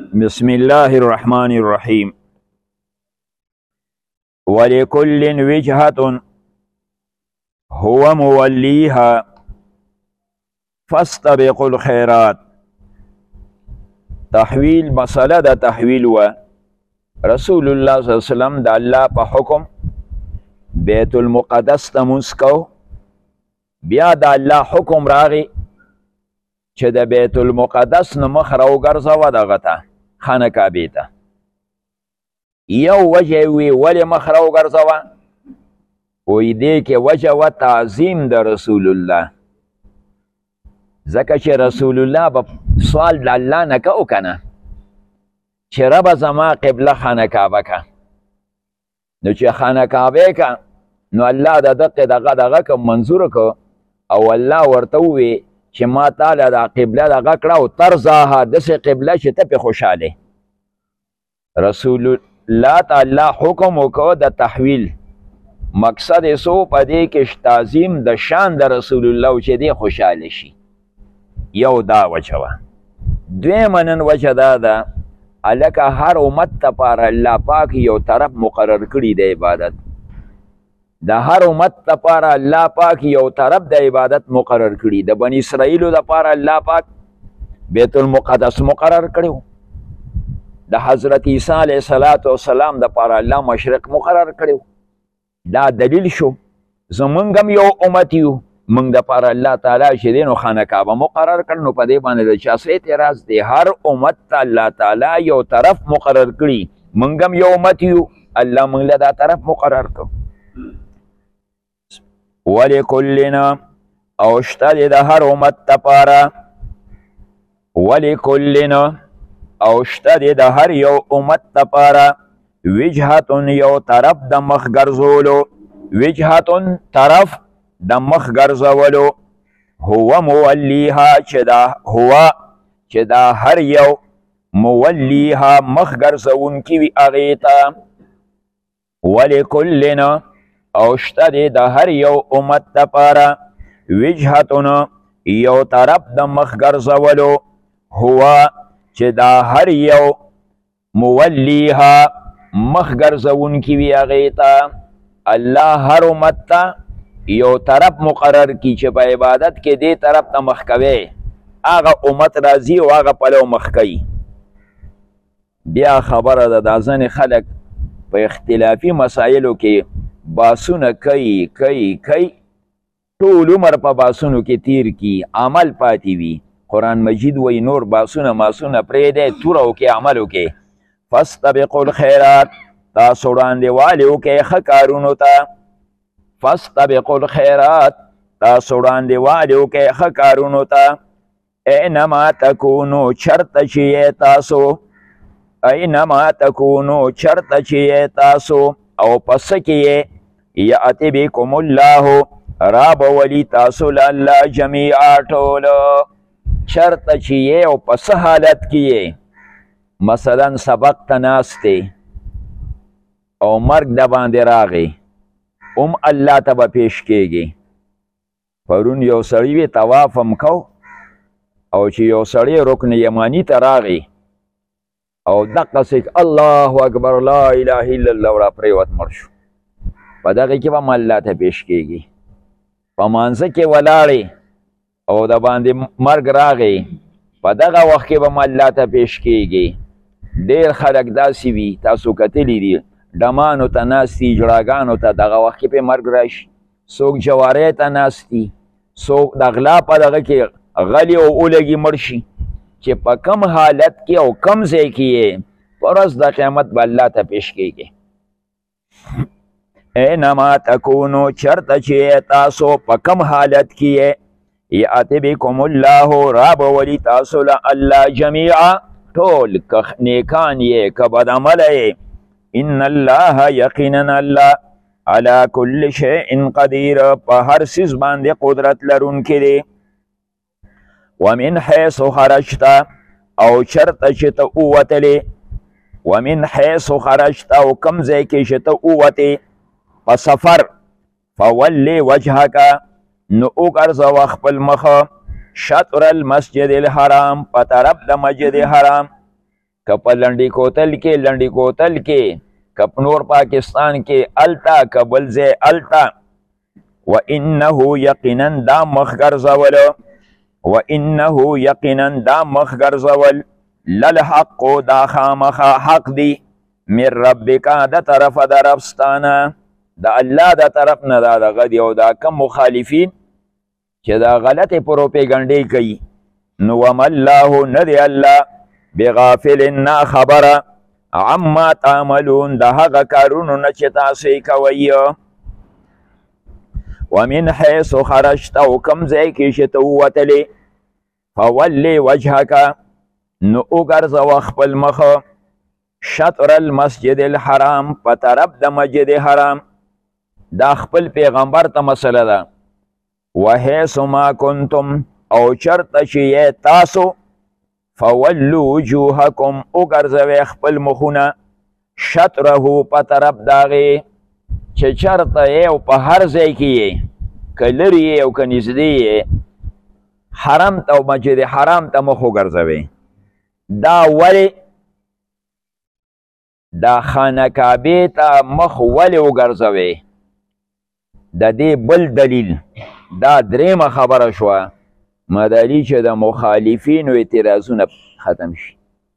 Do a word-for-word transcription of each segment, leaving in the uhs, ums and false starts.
بسم الله الرحمن الرحيم. ولكل وجهة هو موليها فاستبقوا الخيرات. تحویل مسئله د تحویل و رسول الله صلی الله علیه وسلم د الله په حکم بیت المقدس ته مونځ کو، بیا د الله حکم راغی چې د بیت المقدس نه مخ راوګرځوه دغه ته خانه کعبې ته. یو وجه وی ولې مخ راوګرځوه؟ وی دې کې وجه و تعظیم د رسول الله، ځکه چې رسول الله به سوال د الله نه کو کنه چې ربه زما قبله خانه کعبه که، نو چې خانه کعبه که نو الله د دقې دغه دغه که منظور که او الله ورته ووی چې ما تاله دا قبله دغه کړه او ترزاها داسې قبله چې ته پې خوشحاله. رسول الله تعالی حکم وکړه د تحویل، مقصد یې څه په دې کې تعظیم د شان د رسول الله چې دی خوشحاله شي. یو دا وجه وه. دویمه نن وجه دا ده هلکه هر امت دپاره الله پاک یو طرف مقرر کړي د عبادت، د هر امت دپاره الله پاک یو طرف د عبادت مقرر کړي. د بني اسرائیلو دپاره الله پاک بیت المقدس مقرر کړی، د حضرت عیسی علیه السلام دپاره الله مشرق مقرر کړی. دا دلیل شو زمونږ هم یو امت یو، موږ دپاره الله تعالی چې دی نو خانه کعبه مقرر کړ. نو په دې باندې د چا څه اعتراض دی؟ هر امت ته الله تعالی یو طرف مقرر کړي، موږ هم یو امت یو، الله موږ له دا طرف مقرر کړ. ولکلنا او شته دی د هر امت دپاره، ولکلنا او شته دی د هر یو امت دپاره وجهتون یو طرف د مخ ګرځولو، وجهتون طرف د مخ ګرځولو، هو مولیها چې دا هو چې دا هر یو مولیها مخ ګرځونکي وي هغې ته. ولکلنا او شته دی د هر یو امت دپاره وجهتون یو طرف د مخ ګرځولو، هو چې دا هر یو مولیها مخ ګرځونکي وي هغې ته. الله هر امت ته یو طرف مقرر کی چې په عبادت کې دې طرف ته مخ کوي، هغه امت راځي او هغه پلو مخ کوي. بیا خبره ده دا ځینې خلک په اختلافي مسایلو کې باسونه کوي کوي کوي ټول عمر په باسونو کې تیر کی، عمل پاتې وي. قرآن مجید وی نور باسونه ماسونه پرېږدی، توره وکې عمل وکې. فاستبقوا الخیرات تاسو وړاندېوالې وکئ ښه کارونو ته. فاستبقوا الخیرات تاسو وړاندېوالې وکئ ښه کارونو ته. اینما تکونو چرته چې یې تاسو، اینما تکونو چرته چې یې تاسو او پس کې یې یأتی بکم الله را به ولي تاسو له الله جمیعا ټوله. چرته چې یې او په څه حالت کې یې، مثلا سبق ته ناست او مرګ د باندې راغی، ام الله ته به پیش کېږي. پرون یو سړي وی طواف هم کو او چې یو سړی رکن یمانی ته راغی او دقسې الله اکبر لا اله الا الله را پرېوت مړ شو. په دغې کې به هم الله ته پیش کېږي. په مانځه کې ولاړې او د باندې مرګ راغی، په دغه وخت کې به هم الله ته پیش کېږي. ډېر خلک داسې وي، تاسو کتلی دي ډمانو ته ناست دي، جړاګانو ته دغه وخت کې پې مرګ راشي. څوک جوارۍ ته ناست دي، څوک د غلا په دغه کې غلي او اولګي مړ شي. چې په کم حالت کې او کم ځای کې یې په ورځ د قیامت به الله ته پیش کېږي. اینما تکونو چرته چې تاسو په کم حالت کې یې یأتی بکم الله را به ولي تاسو له الله جمیعا ټول، که نیکان یې که بدعمله یې. ان الله یقینا الله علی کل شیء قدیر په هر څیز باندې قدرت لرونکی دی. ومن حیث خرجت او چرته چې ته ووتلې، ومن حیث خرجت او کم ځای کې چې ته ووتې په سفر، فولی وجهک نو وګرځوه خپل مخه شطر المسجد الحرام په طرف د مسجد حرام. که په لنډي کوتل کې لنډي کوتل کې که په نور پاکستان کې التا که بل ځای التا و انه یقینا دا مخ ګرځول و انه یقینا دا مخ ګرځول للحق دا خامخا حق دی من ربک د طرف د ربستانه د الله د طرف نه دا دغه دی او دا کم مخالفین چې دا غلطې پروپیګنډې کوي نو وما الله نه دی الله بغافل نا خبره عما تعملون د هغه کارونو نه چې تاسو یې کوئ ومن حیث خرجت او کوم ځای کې چې ته ووتلې فولې وجهک نو وګرځوه خپل مخ شطر المسجد الحرام په طرف د مسجد حرام دا خپل پیغمبر ته مسله ده وحیث ما کنتم او چرته چې تاسو فولو وجوهکم وګرځوئ خپل مخونه شطره په طرف د هغې چې چرته یې او په هر ځای کې یې که لرې یې او که نږدې یې حرم ته او مسجد حرام ته مخ وګرځوئ دا ولې دا خانه کعبې ته مخ ولې وګرځوئ د دې بل دلیل دا دریمه خبره شوه مدلی چې د مخالفینو اعتراضونه ختم شي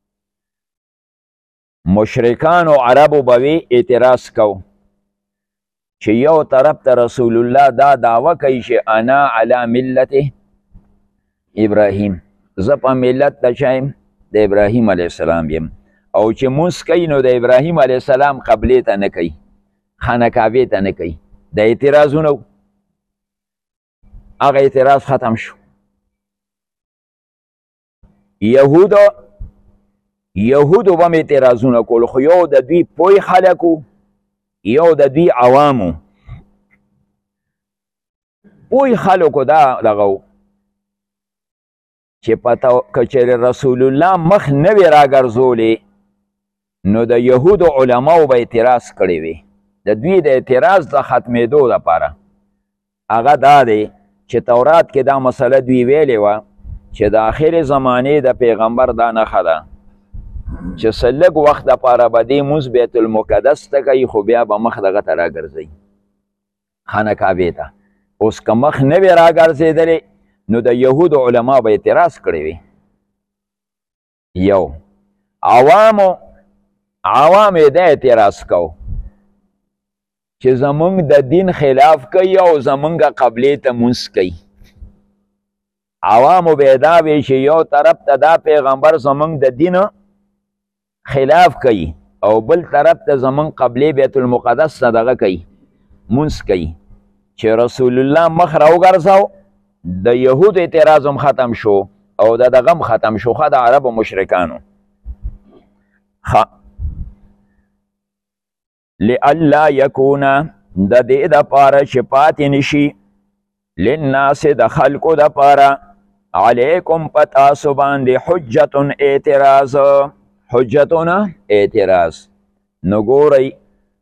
مشرکانو عربو به وی اعتراض کو چې یو طرف ته رسول الله دا دعوه کوي چې انا علی ملت ابراهیم زه په ملت د چا یم د ابراهیم علیه السلام یم او چې مونځ کوي نو د ابراهیم علیه السلام قبلې ته نه کوي خانه کعبې ته نه کوي د اعتراضونه هغه اعتراض ختم شو یهودو یهودو به م اعتراضونه کول خو یو د دوی پوی خلکو یو د دوی عوامو پوی خلکو دا دغه چې پته که چېرې رسول الله مخ نه وي راګرځولې نو د یهودو علماو به اعتراض کړی وي د دوی د اعتراض د ختمېدو لپاره هغه دا دی چې تورات کې دا مسله دوی ویلې وه چې د آخر زمانې د پیغمبر دا نښه ده چې څه لږ وخت دپاره به دې مونځ بیت المقدس ته کوي خو بیا به مخ دغه ته راګرځوي خانه کعبې ته اوس که مخ نه وي راګرځېدلی نو د یهودو علما به اعتراض کړی وي یو عوامو عوام یې دا اعتراض کو چې زمونږ د دین خلاف کوي او زمونږ قبلې ته مونځ کوي عوامو به دا وی چې یو طرف ته دا پیغمبر زمونږ د دین خلاف کوي او بل طرف ته زمونږ قبلې بیت المقدس ته دغه کوي مونځ کوي چې رسول الله مخ راوګرځاو د یهود اعتراض هم ختم شو او د دغه هم ختم شو ښه د عربو مشرکانو لئلا یکونه د دې دپاره چې پاتې نشي للناس د خلکو دپاره علیکم په تاسو باندې حجتون اعتراض حجتونه اعتراض نو ګورئ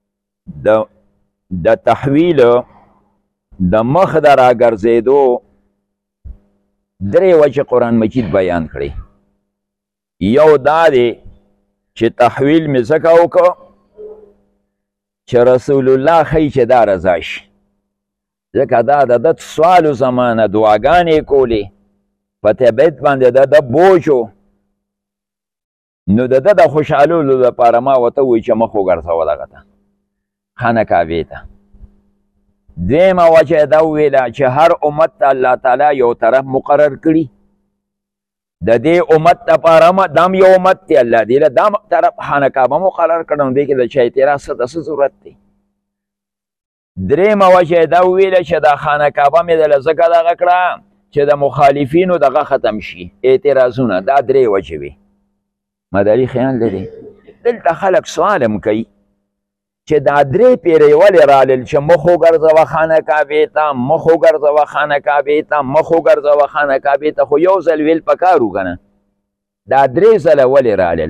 د تحویل د مخ د راګرځېدو درې وجې قرآن مجید بیان کړي یو دا دی چې تحویل مې ځکه وکړه چې رسول الله ښایي چې دا رضا شي ځکه دا د ده سوالو زمانه دعاګانې کولې په طبیعت باندې د ده بوج و نو د ده د خوشحالولو لپاره ما ورته ووایي چې مخ وګرځوه دغه ته خانه کعبې ته دویمه وجه دا وویله چې هر امت ته الله تعالی یو طرف مقرر کړي د دې امت دپاره دام یو امت دی الله دې له دا طرف خانه کعبه مقرر کړه نو دې کې د چا اعتراض څه د څه ضرورت دی درېیمه وجه دا وویله چې دا خانه کعبه مې دله ځکه دغه کړه چې د مخالفینو دغه ختم شي اعتراضونه دا درې وجې وي مداري خیال لري دلته خلک سوال هم کوي چې دا درې پیرې ولې رالل چې مخ وګرځوه خانه کعبې ته مخ وګرځوه خانه کعبې ته مخ وګرځوه خانه کعبې ته خو یو ځل ویل پکار و که نه دا درې ځله ولې رالل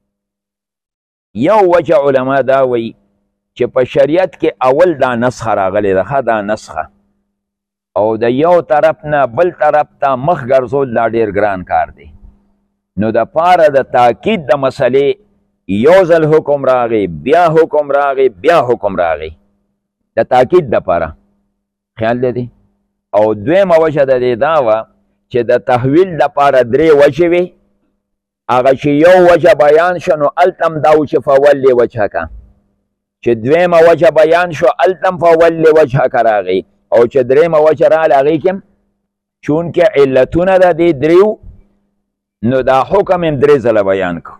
یو وجه علما دا وایي چې په شریعت کې اول دا نسخه راغلی ده ښه دا نسخه او د یو طرف نه بل طرف ته مخ ګرځول دا ډېر ګران کار دی نو د پاره د تاکید د مسلې یو ځل حکم راغی، بیا حکم راغی، بیا حکم راغی د تاکید د پاره. خیال دی. او دویمه وجه د دې دا وه چې د تحویل د پاره درې وجې وې، هغه چې یو وجه بیان شو نو هلته هم دا و چې فولې وجهکه، چې دویمه وجه بیان شو هلته هم فولې وجهکه راغی، او چې درېیمه وجه راغله هغې کې هم چونکې علتونه د دې دریو نو دا حکم هم درې ځله بیان کړو.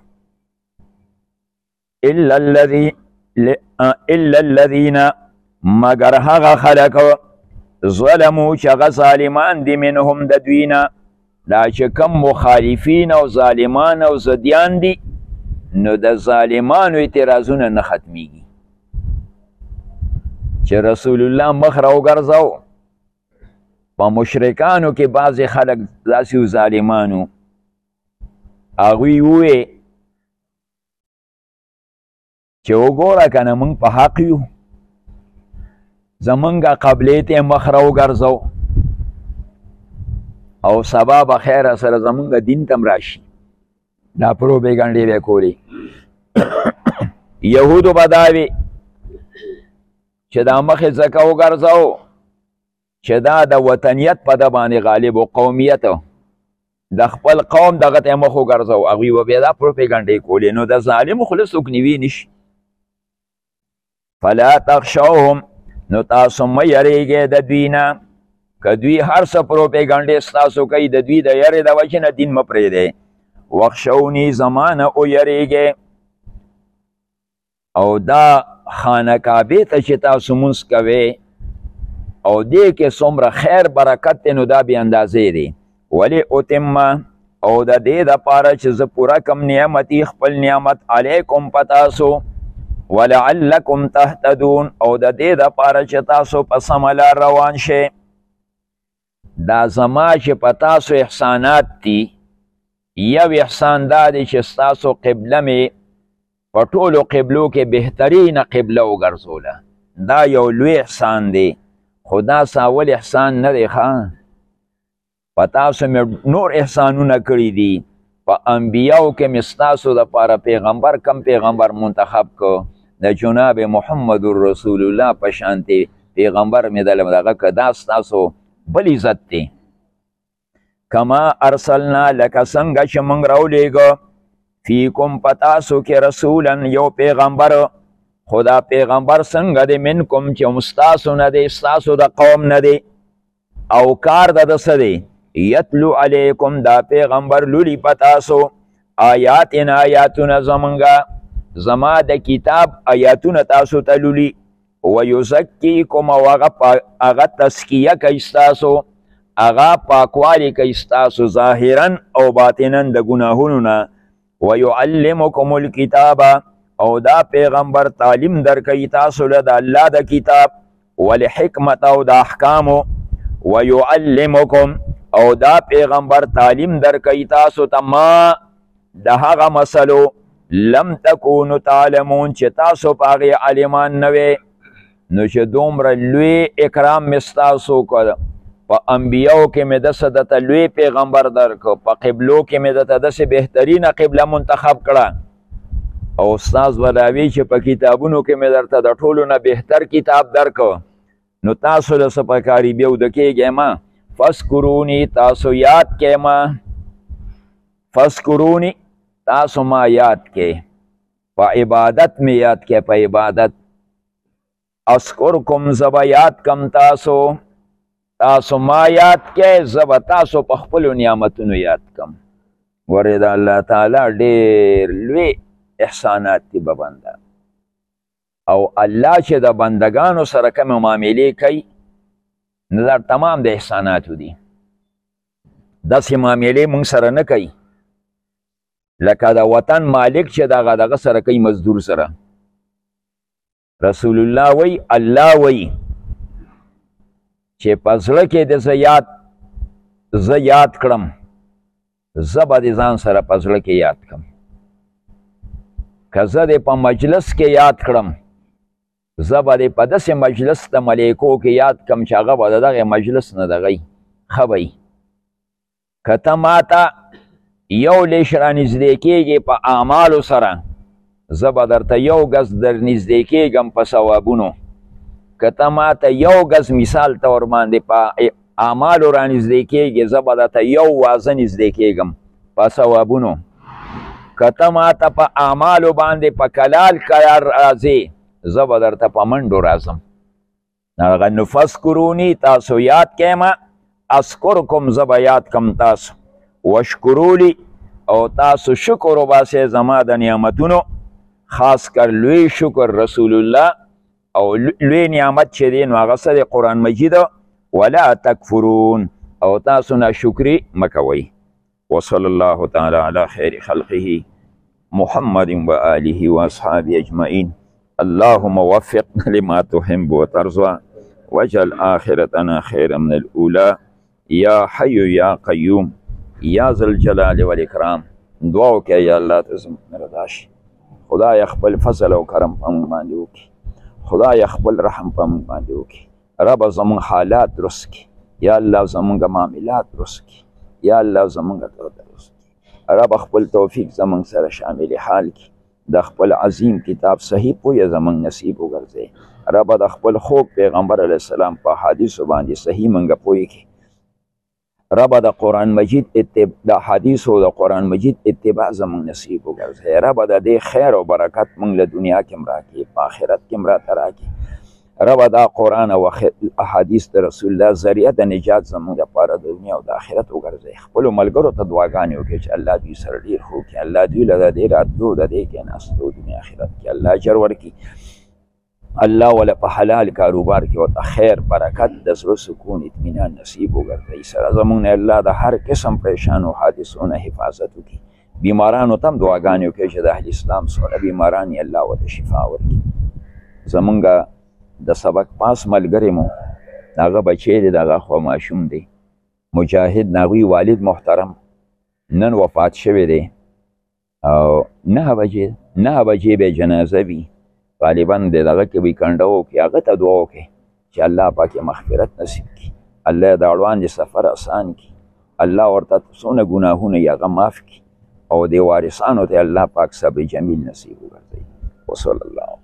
الا الذي الا الذين مگر هغه خلک ظلمو چې هغه ظالمان دي منهم د دوی نه، دا چې کم مخالفین او ظالمان او زدیان دي نو د ظالمانو اعتراضونه نه ختمیږي. چې رسول الله مخ راوګرځاو په مشرکانو کې بعضې خلک داسې و ظالمانو، هغوی ووې چې وګوره که نه موږ په حق یو، زمونږ قبلې ته مخ راوګرځو او سبا به خیره سره زمونږ دین ته م راشي. دا پروپیګنډې به یې کولې. یهودو به دا وې چې دا مخې ځکه وګرځو چې دا د وطنیت په ده باندې غالب و، قومیت د خپل قوم دغه ته مخ وګرځو، هغوی به بیا دا پروپیګنډې کولې. نو د ظالمو خو څوک نیوی نشي. فلا تخشوهم نو تاسو مه یریږئ د دوی نه، که دوی هر څه پروپیګنډې ستاسو کوي د دوی د یرې د وجې نه دین مه پرېږدئ. وخشوني زما نه ویریږئ. او دا خانه کعبې ته چې تاسو مونځ کوئ او دې کې څومره خیر برکت دی نو دا بې اندازې دی. ولې اتمه او د دې دپاره چې زه پوره کم نعمتي خپل نعمت علیکم په تاسو، ولعلکم تهتدون او د دې دپاره چې تاسو په سمه لار روان شئ. دا زما چې په تاسو احسانات دي، یو احسان دا دی چې ستاسو قبله مې په ټولو قبلو کې بهترینه قبله وګرځوله. دا یو لوی احسان دی، خو دا ساول احسان نه دی ښه. په تاسو مې نور احسانونه کړي دي. په انبیاو کې مې ستاسو دپاره پیغمبر کم پیغمبر منتخب کو، د جناب محمد رسول الله په شانتې پیغمبر مې دغه که دا ستاسو بل عزت دی. کما ارسلنا لکه څنګه چې موږ راولېږو فیکم په تاسو کې رسولا یو پیغمبر، خو دا پیغمبر څنګه دی منکم چې هم ستاسو نه دی، ستاسو د قوم نه دی. او کار د ده څه دی؟ یتلو علیکم دا پیغمبر لولي په تاسو آیاتنا آیاتونه زمونږه، زما د کتاب آیاتونه تاسو ته لولي. ویزکیکم او هغه تزکیه کوي ستاسو، هغه پاکوالی کوي ستاسو ظاهرا او باطنا د ګناهونو نه. ویعلمکم الکتاب او دا پیغمبر تعلیم درکوي تاسو له د الله د کتاب، والحکمت او د احکامو. ویعلمکم او دا پیغمبر تعلیم درکوي تاسو ته ما د هغه مسلو لم تکونو تعلمون چې تاسو په هغې عالمان نه وې. نو چې دومره لوی اکرام مې ستاسو کړ، په انبیاو کې مې داسې درته لوی پیغمبر درکړ، په قبلو کې مې درته داسې بهترینه قبله منتخب کړه، او استاذ به راوي چې په کتابونو کې مې درته د ټولو نه بهتر کتاب درکړ. نو تاسو له څه پکاري بیا وده کېږئ ما. فذکروني تاسو یاد کړئ ما. فذکروني تاسو ما یاد کړئ، په عبادت مې یاد کړئ، په عبادت. اذکرکم زبا یاد کم تاسو، تاسو ما یاد کړئ، زبا تاسو په خپلو نعمتونو یاد کم. ورې د الله تعالی ډېر لوی احسانات دي به بنده. او الله چې د بندگانو سره کومې معاملې کوي نو دا تمام د احساناتو دي. داسې معاملې موږ سره نه کوي لکه د وطن مالک چې دغه دغه سره کوي مزدور سره. رسول الله وی الله وی چې په زړه کې د زه یاد زه یاد کړم، زه به د ځان سره په زړه کې یاد کړم. که زه د په مجلس کې یاد کړم، زه به د په داسې مجلس د ملیکو کې یاد کړم چې هغه به د دغې مجلس نه دغی ښه به وي. که ته ما ته یو لیش را نږدې کېږي په اعمالو سره، زه به درته یو ګز در نږدې کېږم په ثوابونو. که ته ما ته یو ګز مثال ته ورباندې په اعمالو را نږدې کېږي، زه به درته یو وازه نږدې کېږم په ثوابونو. که ته ما ته په اعمالو باندې په کلال قرار راځې، زه به درته په منډو راځم. هغه نو فذکروني، تاسو یاد کړئ، اذکرکم، زه به یاد کم تاسو. وشکرولی، او تاسو شکر وباسئ زما د نعمتونو، خاص کر لوی شکر رسول الله. او لوی نعمت چې دی نو هغه څه دی؟ قرآن مجید. ولا تکفرون، او تاسو ناشکري مه کوئ. وصلی الله تعالی علی خیر خلقه محمد و آله و اصحابه اجمعین. اللهم وفقنا لما تحب وترضى واجعل آخرتنا خيرا من الأولى یا حی یا قیوم یا ذل جلال والاکرام. دعا وکړه یا الله ته زموږ رضا شي. خدای خپل فضل او کرم په موږ باندې وکړي. خدای خپل رحم په موږ باندې وکړي. رب زموږ حالات درست کړي. یا الله زموږ معاملات درست کړي. یا الله زموږ درست کړي. رب خپل توفیق زموږ سره شامل حال کړي. د خپل عظیم کتاب صحیح پوهه زموږ نصیب وګرځي. رب د خپل خوږ پیغمبر علیه السلام په حدیثو باندې صحیح موږ پوهه کړي. رب د قرآن مجید اتباع، د حدیث او د قرآن مجید اتباع زموږ نصیب وګرځي. رب د دې خیر او برکت موږ له دنیا کې هم راکړي، په آخرت کې هم راته راکړي. رب دا قرآن او احادیث د رسول الله ذریعه د نجات زموږ دپاره د دنیا او د آخرت وګرځي. خپلو ملګرو ته دعاګانې وکړي چې الله دوی سره ډېر ښه وکړي. الله دوی له د دې راتلو د دې کېناستو دنیا آخرت کې الله اجر ورکړي. الله ولا په حلال کاروبار کې ورته خیر برکت د زړه سکون اطمینان نصیب وګرځي. سره زموږ نه الله د هر قسم پریشان او حادثو نه حفاظت وکړي. بیمارانو ته هم دعاګانې وکړي چې د اهل اسلام څونه بیماران یې الله ورته شفا ورکړي. زمونږ د سبق پاس ملګری مو هغه بچی دی، د هغه خوا ماشوم دی مجاهد، د هغوی والد محترم نن وفات شوی دی او نهه بجې نهه بجې به جنازه وي. غالبا د دغه کې وي کنډه وکړي، هغه ته دعا وکړي چې الله پاک یې مغفرت نصیب کړي. الله د اړوان د سفر آسان کړي. الله ورته څونه ګناهونه یې هغه معاف کړي او د وارثانو ته الله پاک صبر جمیل نصیب وګرځوي. وصلی الله